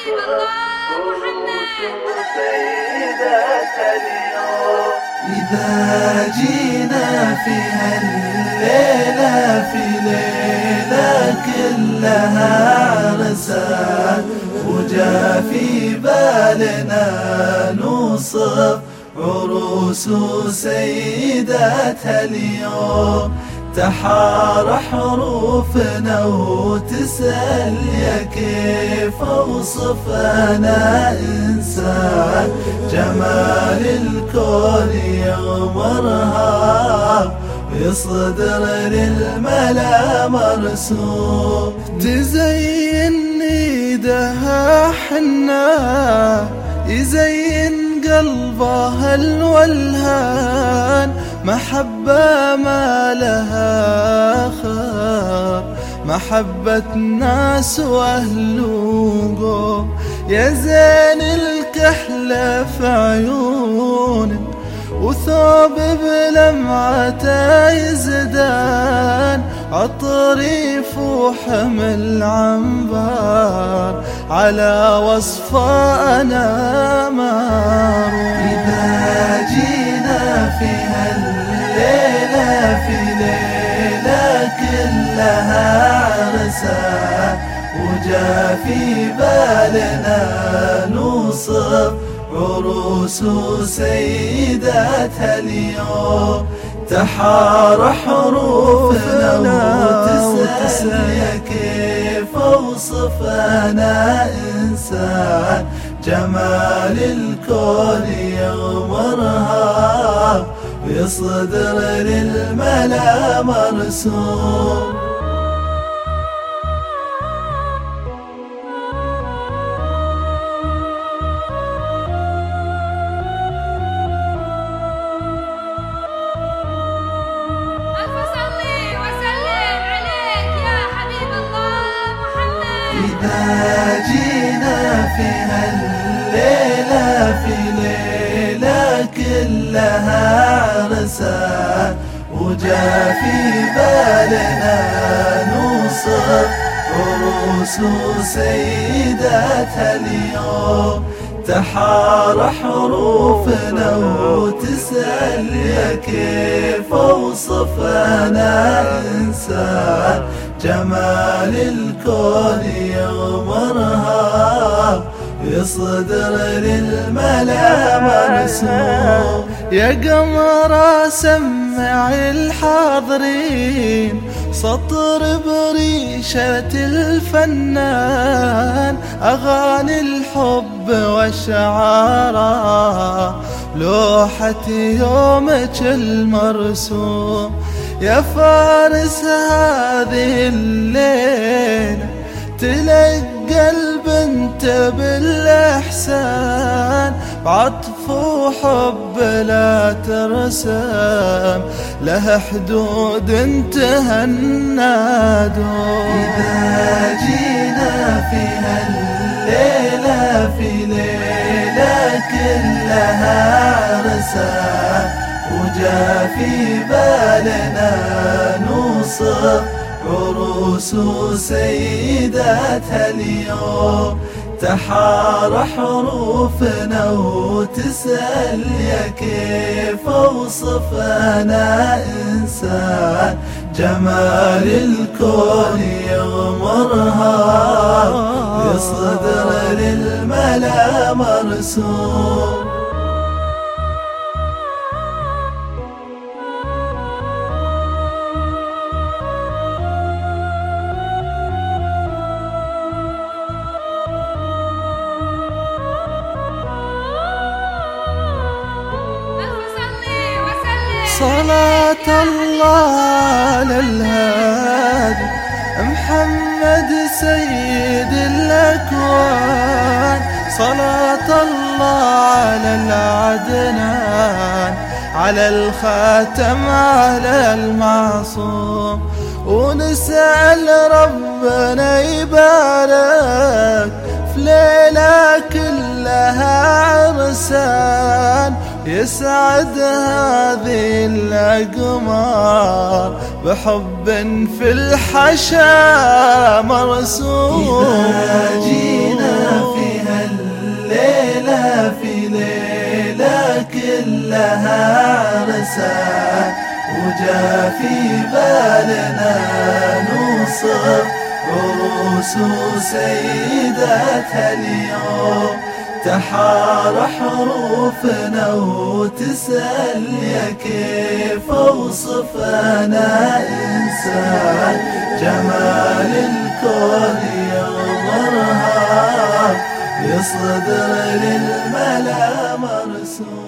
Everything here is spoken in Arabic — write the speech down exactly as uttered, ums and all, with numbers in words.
حبيب الله محمد سيدة اليوم. إذا جينا في هالليلة في ليلة كلها عرسان، وجا في بالنا نوصف عروس سيداتها اليوم. تحار حروفنا وتسأل يا كيف أوصف أنا إنسان، جمال الكون يغمرها ويصدر للملا مرسوم. تزين ايدها حنا يزين قلبها الولهان، محبة ما لها خار، محبة ناس وأهل وقوم. يا زين الكحلة في عيونك وثوب بلمعته يزدان، عطري وحمل عنبر على وصفه أنا مارون. إذا جينا في هالليلة في ليلة كلها عرسان، وجا في بالنا نوصف عروس سيداتها اليوم. تحار حروفنا وتسأل يا كيف أوصف أنا إنسان، جمال الكون يغمرها ويصدر للملا مرسوم. إذا جينا في هالليلة في ليلة كلها عرسان، وجا في بالنا نوصف عروس سيداتها اليوم. تحار حروفنا وتسأل يا كيف أوصف أنا إنسان، جمال الكون يغمرها ويصدر للملا مرسوم. يا قمر سمع الحاضرين سطر بريشة الفنان، أغاني الحب والشعارة لوحة يومك المرسوم. يا فارس هذه الليلة تلقى البنت بالإحسان، بعطف وحب لا ترسم لها حدود انتهى النادوم. إذا جينا في هالليلة في ليلة كلها عرسان، وجا في بالنا نوصف عروس سيداتها اليوم. تحار حروفنا وتسأل يا كيف أوصف أنا إنسان، جمال الكون يغمرها ويصدر للملا مرسوم. صلاة الله على الهادي محمد سيد الأكوان، صلاة الله على العدنان على الخاتم على المعصوم. ونسأل ربنا يبارك في ليلة كلها عرسان، يسعد هذه الأقمار بحب في الحشا مرسوم. إذا جينا في لها عرسان، وجا في بالنا نوصف عروس سيداتها اليوم. تحار حروفنا وتسأل يا كيف اوصف انا انسان، جمال الكون يظهرها بصدر للملا مرسوم.